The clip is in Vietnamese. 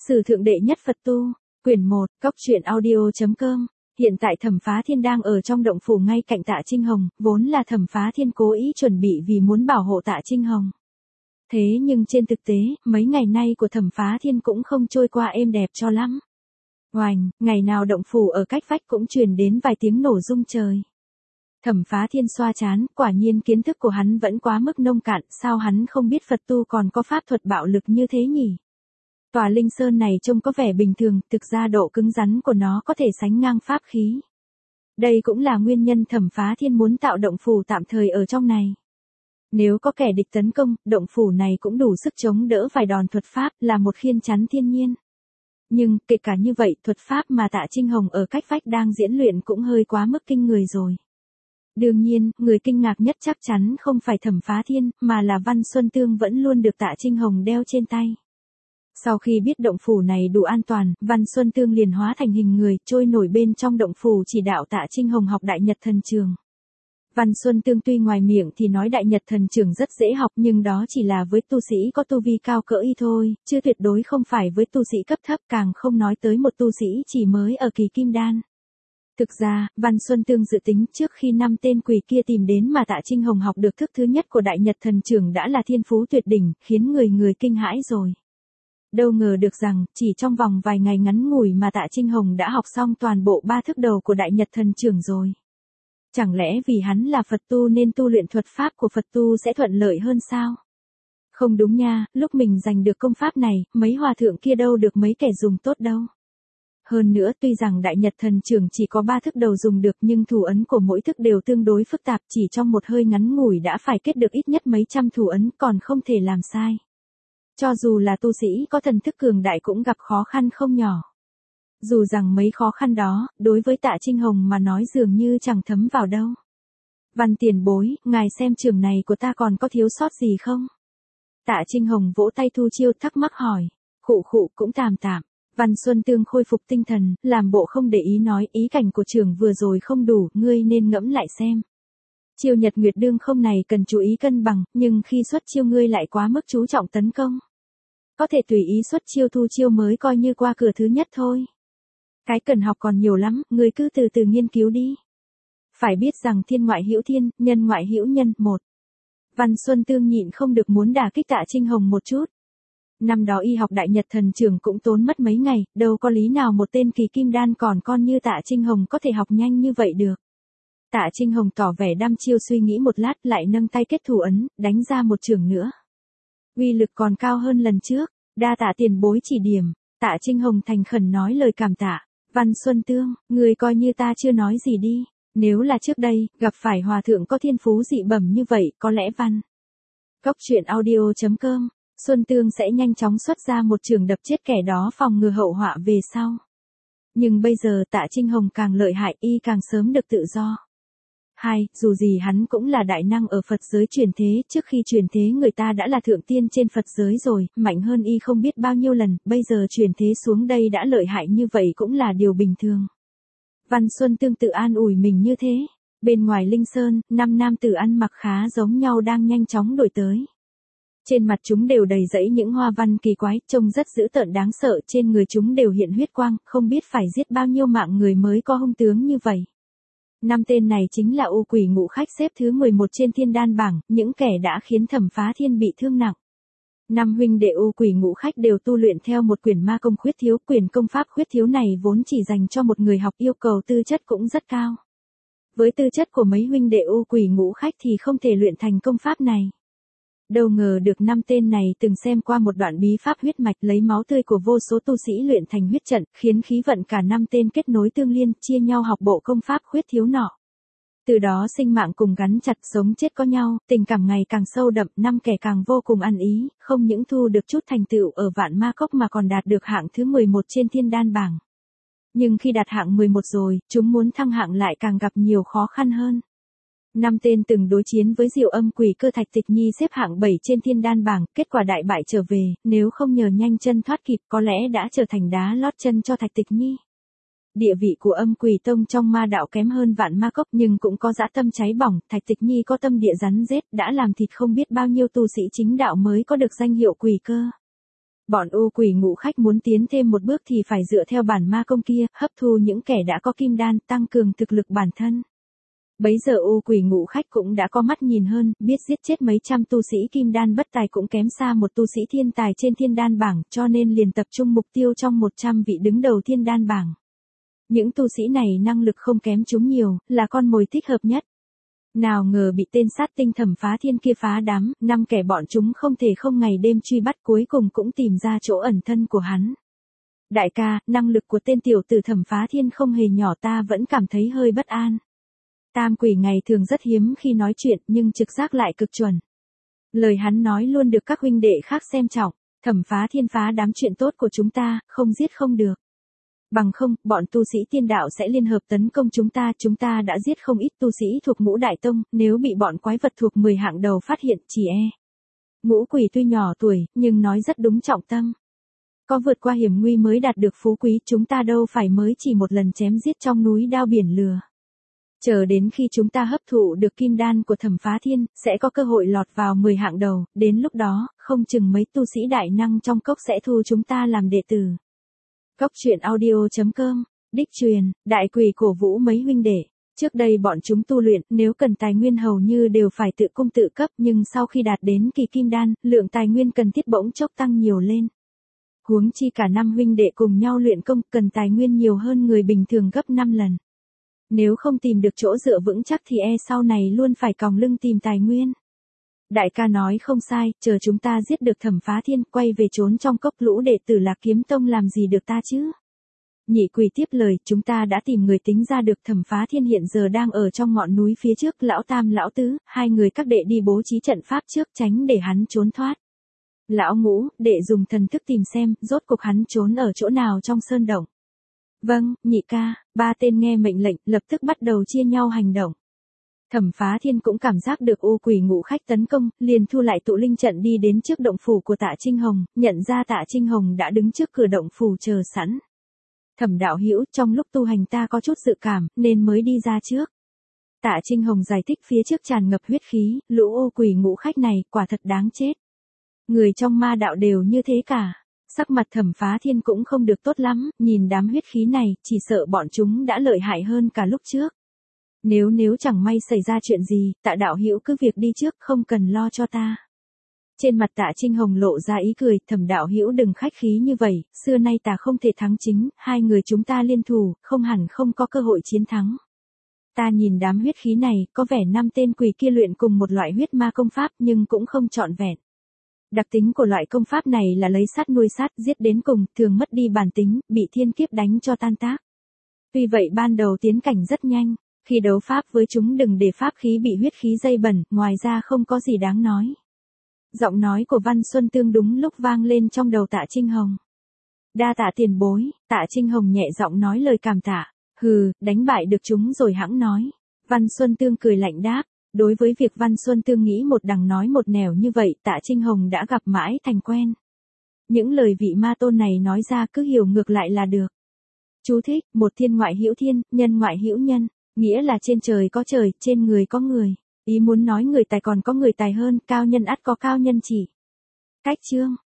Sử thượng đệ nhất Phật tu, quyển 1, cóc truyện audio.com. Hiện tại Thẩm Phá Thiên đang ở trong động phủ ngay cạnh Tạ Trinh Hồng, vốn là Thẩm Phá Thiên cố ý chuẩn bị vì muốn bảo hộ Tạ Trinh Hồng. Thế nhưng trên thực tế, mấy ngày nay của Thẩm Phá Thiên cũng không trôi qua êm đẹp cho lắm. Oành, ngày nào động phủ ở cách vách cũng truyền đến vài tiếng nổ rung trời. Thẩm Phá Thiên xoa trán, quả nhiên kiến thức của hắn vẫn quá mức nông cạn, sao hắn không biết Phật tu còn có pháp thuật bạo lực như thế nhỉ? Tòa linh sơn này trông có vẻ bình thường, thực ra độ cứng rắn của nó có thể sánh ngang pháp khí. Đây cũng là nguyên nhân Thẩm Phá Thiên muốn tạo động phủ tạm thời ở trong này. Nếu có kẻ địch tấn công, động phủ này cũng đủ sức chống đỡ vài đòn thuật pháp, là một khiên chắn thiên nhiên. Nhưng, kể cả như vậy, thuật pháp mà Tạ Trinh Hồng ở cách vách đang diễn luyện cũng hơi quá mức kinh người rồi. Đương nhiên, người kinh ngạc nhất chắc chắn không phải Thẩm Phá Thiên, mà là Văn Xuân Tương vẫn luôn được Tạ Trinh Hồng đeo trên tay. Sau khi biết động phủ này đủ an toàn, Văn Xuân Tương liền hóa thành hình người, trôi nổi bên trong động phủ chỉ đạo Tạ Trinh Hồng học Đại Nhật Thần Trường. Văn Xuân Tương tuy ngoài miệng thì nói Đại Nhật Thần Trường rất dễ học, nhưng đó chỉ là với tu sĩ có tu vi cao cỡ y thôi, chứ tuyệt đối không phải với tu sĩ cấp thấp, càng không nói tới một tu sĩ chỉ mới ở kỳ kim đan. Thực ra, Văn Xuân Tương dự tính trước khi 5 tên quỷ kia tìm đến mà Tạ Trinh Hồng học được thức thứ nhất của Đại Nhật Thần Trường đã là thiên phú tuyệt đỉnh, khiến người kinh hãi rồi. Đâu ngờ được rằng, chỉ trong vòng vài ngày ngắn ngủi mà Tạ Trinh Hồng đã học xong toàn bộ 3 thức đầu của Đại Nhật Thần Trường rồi. Chẳng lẽ vì hắn là Phật tu nên tu luyện thuật pháp của Phật tu sẽ thuận lợi hơn sao? Không đúng nha, lúc mình giành được công pháp này, mấy hòa thượng kia đâu được mấy kẻ dùng tốt đâu. Hơn nữa tuy rằng Đại Nhật Thần Trường chỉ có 3 thức đầu dùng được nhưng thủ ấn của mỗi thức đều tương đối phức tạp, chỉ trong một hơi ngắn ngủi đã phải kết được ít nhất mấy trăm thủ ấn còn không thể làm sai. Cho dù là tu sĩ có thần thức cường đại cũng gặp khó khăn không nhỏ. Dù rằng mấy khó khăn đó, đối với Tạ Trinh Hồng mà nói dường như chẳng thấm vào đâu. Văn tiền bối, ngài xem trường này của ta còn có thiếu sót gì không? Tạ Trinh Hồng vỗ tay thu chiêu thắc mắc hỏi. Khụ cũng tạm tạm. Văn Xuân Tương khôi phục tinh thần, làm bộ không để ý nói ý cảnh của trường vừa rồi không đủ, ngươi nên ngẫm lại xem. Chiêu Nhật Nguyệt Đương không này cần chú ý cân bằng, nhưng khi xuất chiêu ngươi lại quá mức chú trọng tấn công. Có thể tùy ý xuất chiêu thu chiêu mới coi như qua cửa thứ nhất thôi. Cái cần học còn nhiều lắm, ngươi cứ từ từ nghiên cứu đi. Phải biết rằng thiên ngoại hữu thiên, nhân ngoại hữu nhân, một. Văn Xuân Tương nhịn không được muốn đả kích Tạ Trinh Hồng một chút. Năm đó y học Đại Nhật Thần Trường cũng tốn mất mấy ngày, đâu có lý nào một tên kỳ kim đan còn con như Tạ Trinh Hồng có thể học nhanh như vậy được. Tạ Trinh Hồng tỏ vẻ đăm chiêu suy nghĩ một lát lại nâng tay kết thủ ấn, đánh ra một chưởng nữa. Uy lực còn cao hơn lần trước, đa tạ tiền bối chỉ điểm. Tạ Trinh Hồng thành khẩn nói lời cảm tạ. Văn Xuân Tương, người coi như ta chưa nói gì đi. Nếu là trước đây, gặp phải hòa thượng có thiên phú dị bẩm như vậy, có lẽ Văn cóc truyện audio.com, Xuân Tương sẽ nhanh chóng xuất ra một trường đập chết kẻ đó phòng ngừa hậu họa về sau. Nhưng bây giờ Tạ Trinh Hồng càng lợi hại, y càng sớm được tự do. Dù gì hắn cũng là đại năng ở Phật giới truyền thế, trước khi truyền thế người ta đã là thượng tiên trên Phật giới rồi, mạnh hơn y không biết bao nhiêu lần, bây giờ truyền thế xuống đây đã lợi hại như vậy cũng là điều bình thường. Văn Xuân Tương tự an ủi mình như thế. Bên ngoài Linh Sơn, 5 nam tử ăn mặc khá giống nhau đang nhanh chóng đuổi tới. Trên mặt chúng đều đầy rẫy những hoa văn kỳ quái, trông rất dữ tợn đáng sợ, trên người chúng đều hiện huyết quang, không biết phải giết bao nhiêu mạng người mới có hung tướng như vậy. 5 tên này chính là U Quỷ Ngũ Khách xếp thứ 11 trên thiên đan bảng, những kẻ đã khiến Thẩm Phá Thiên bị thương nặng. 5 huynh đệ U Quỷ Ngũ Khách đều tu luyện theo một quyển ma công khuyết thiếu, quyển công pháp khuyết thiếu này vốn chỉ dành cho một người học, yêu cầu tư chất cũng rất cao. Với tư chất của mấy huynh đệ U Quỷ Ngũ Khách thì không thể luyện thành công pháp này. Đâu ngờ được 5 tên này từng xem qua một đoạn bí pháp huyết mạch lấy máu tươi của vô số tu sĩ luyện thành huyết trận, khiến khí vận cả 5 tên kết nối tương liên, chia nhau học bộ công pháp khuyết thiếu nọ. Từ đó sinh mạng cùng gắn chặt, sống chết có nhau, tình cảm ngày càng sâu đậm, 5 kẻ càng vô cùng ăn ý, không những thu được chút thành tựu ở Vạn Ma Cốc mà còn đạt được hạng thứ 11 trên thiên đan bảng. Nhưng khi đạt hạng 11 rồi, chúng muốn thăng hạng lại càng gặp nhiều khó khăn hơn. 5 tên từng đối chiến với Diệu Âm Quỷ Cơ Thạch Tịch Nhi xếp hạng 7 trên thiên đan bảng, kết quả đại bại trở về, nếu không nhờ nhanh chân thoát kịp có lẽ đã trở thành đá lót chân cho Thạch Tịch Nhi. Địa vị của Âm Quỷ Tông trong ma đạo kém hơn Vạn Ma Cốc nhưng cũng có dã tâm cháy bỏng, Thạch Tịch Nhi có tâm địa rắn rết, đã làm thịt không biết bao nhiêu tu sĩ chính đạo mới có được danh hiệu Quỷ Cơ. Bọn u quỷ ngũ khách muốn tiến thêm một bước thì phải dựa theo bản ma công kia, hấp thu những kẻ đã có kim đan, tăng cường thực lực bản thân. Bấy giờ u quỷ ngũ khách cũng đã có mắt nhìn hơn, biết giết chết mấy trăm tu sĩ kim đan bất tài cũng kém xa một tu sĩ thiên tài trên thiên đan bảng, cho nên liền tập trung mục tiêu trong 100 vị đứng đầu thiên đan bảng. Những tu sĩ này năng lực không kém chúng nhiều, là con mồi thích hợp nhất. Nào ngờ bị tên sát tinh Thẩm Phá Thiên kia phá đám, 5 kẻ bọn chúng không thể không ngày đêm truy bắt, cuối cùng cũng tìm ra chỗ ẩn thân của hắn. Đại ca, năng lực của tên tiểu tử Thẩm Phá Thiên không hề nhỏ, ta vẫn cảm thấy hơi bất an. Tam quỷ ngày thường rất hiếm khi nói chuyện nhưng trực giác lại cực chuẩn. Lời hắn nói luôn được các huynh đệ khác xem trọng. Thẩm Phá Thiên phá đám chuyện tốt của chúng ta, không giết không được. Bằng không, bọn tu sĩ tiên đạo sẽ liên hợp tấn công chúng ta đã giết không ít tu sĩ thuộc Ngũ Đại Tông, nếu bị bọn quái vật thuộc 10 hạng đầu phát hiện chỉ e. Ngũ quỷ tuy nhỏ tuổi, nhưng nói rất đúng trọng tâm. Có vượt qua hiểm nguy mới đạt được phú quý, chúng ta đâu phải mới chỉ một lần chém giết trong núi đao biển lửa. Chờ đến khi chúng ta hấp thụ được kim đan của Thẩm Phá Thiên, sẽ có cơ hội lọt vào 10 hạng đầu, đến lúc đó, không chừng mấy tu sĩ đại năng trong cốc sẽ thu chúng ta làm đệ tử. Cốc truyện audio.com, đích truyền, đại quỷ cổ vũ mấy huynh đệ. Trước đây bọn chúng tu luyện, nếu cần tài nguyên hầu như đều phải tự cung tự cấp, nhưng sau khi đạt đến kỳ kim đan, lượng tài nguyên cần thiết bỗng chốc tăng nhiều lên. Huống chi cả 5 huynh đệ cùng nhau luyện công, cần tài nguyên nhiều hơn người bình thường gấp 5 lần. Nếu không tìm được chỗ dựa vững chắc thì e sau này luôn phải còng lưng tìm tài nguyên. Đại ca nói không sai, chờ chúng ta giết được Thẩm Phá Thiên, quay về trốn trong cốc lũ đệ tử Lạc Kiếm Tông làm gì được ta chứ? Nhị quỷ tiếp lời, chúng ta đã tìm người tính ra được Thẩm Phá Thiên hiện giờ đang ở trong ngọn núi phía trước, lão tam lão tứ, hai người các đệ đi bố trí trận pháp trước tránh để hắn trốn thoát. Lão ngũ, đệ dùng thần thức tìm xem, rốt cuộc hắn trốn ở chỗ nào trong sơn động. Vâng, nhị ca, 3 tên nghe mệnh lệnh, lập tức bắt đầu chia nhau hành động. Thẩm Phá Thiên cũng cảm giác được u quỷ ngũ khách tấn công, liền thu lại tụ linh trận đi đến trước động phủ của Tạ Trinh Hồng, nhận ra Tạ Trinh Hồng đã đứng trước cửa động phủ chờ sẵn. Thẩm đạo hữu, trong lúc tu hành ta có chút dự cảm, nên mới đi ra trước. Tạ Trinh Hồng giải thích phía trước tràn ngập huyết khí, lũ u quỷ ngũ khách này quả thật đáng chết. Người trong ma đạo đều như thế cả. Sắc mặt Thẩm Phá Thiên cũng không được tốt lắm, nhìn đám huyết khí này, chỉ sợ bọn chúng đã lợi hại hơn cả lúc trước. Nếu chẳng may xảy ra chuyện gì, Tạ đạo hữu cứ việc đi trước, không cần lo cho ta. Trên mặt Tạ Trinh Hồng lộ ra ý cười, Thẩm đạo hữu đừng khách khí như vậy, xưa nay ta không thể thắng chính, hai người chúng ta liên thủ, không hẳn không có cơ hội chiến thắng. Ta nhìn đám huyết khí này, có vẻ 5 tên quỷ kia luyện cùng một loại huyết ma công pháp nhưng cũng không trọn vẹn. Đặc tính của loại công pháp này là lấy sát nuôi sát, giết đến cùng, thường mất đi bản tính, bị thiên kiếp đánh cho tan tác. Tuy vậy ban đầu tiến cảnh rất nhanh, khi đấu pháp với chúng đừng để pháp khí bị huyết khí dây bẩn, ngoài ra không có gì đáng nói. Giọng nói của Văn Xuân Tương đúng lúc vang lên trong đầu Tạ Trinh Hồng. Đa tạ tiền bối, Tạ Trinh Hồng nhẹ giọng nói lời cảm tạ. Hừ, đánh bại được chúng rồi hẵng nói. Văn Xuân Tương cười lạnh đáp. Đối với việc Văn Xuân Tương nghĩ một đằng nói một nẻo như vậy, Tạ Trinh Hồng đã gặp mãi thành quen. Những lời vị ma tôn này nói ra cứ hiểu ngược lại là được. Chú thích, một thiên ngoại hữu thiên, nhân ngoại hữu nhân, nghĩa là trên trời có trời, trên người có người. Ý muốn nói người tài còn có người tài hơn, cao nhân ắt có cao nhân chỉ. Cách chương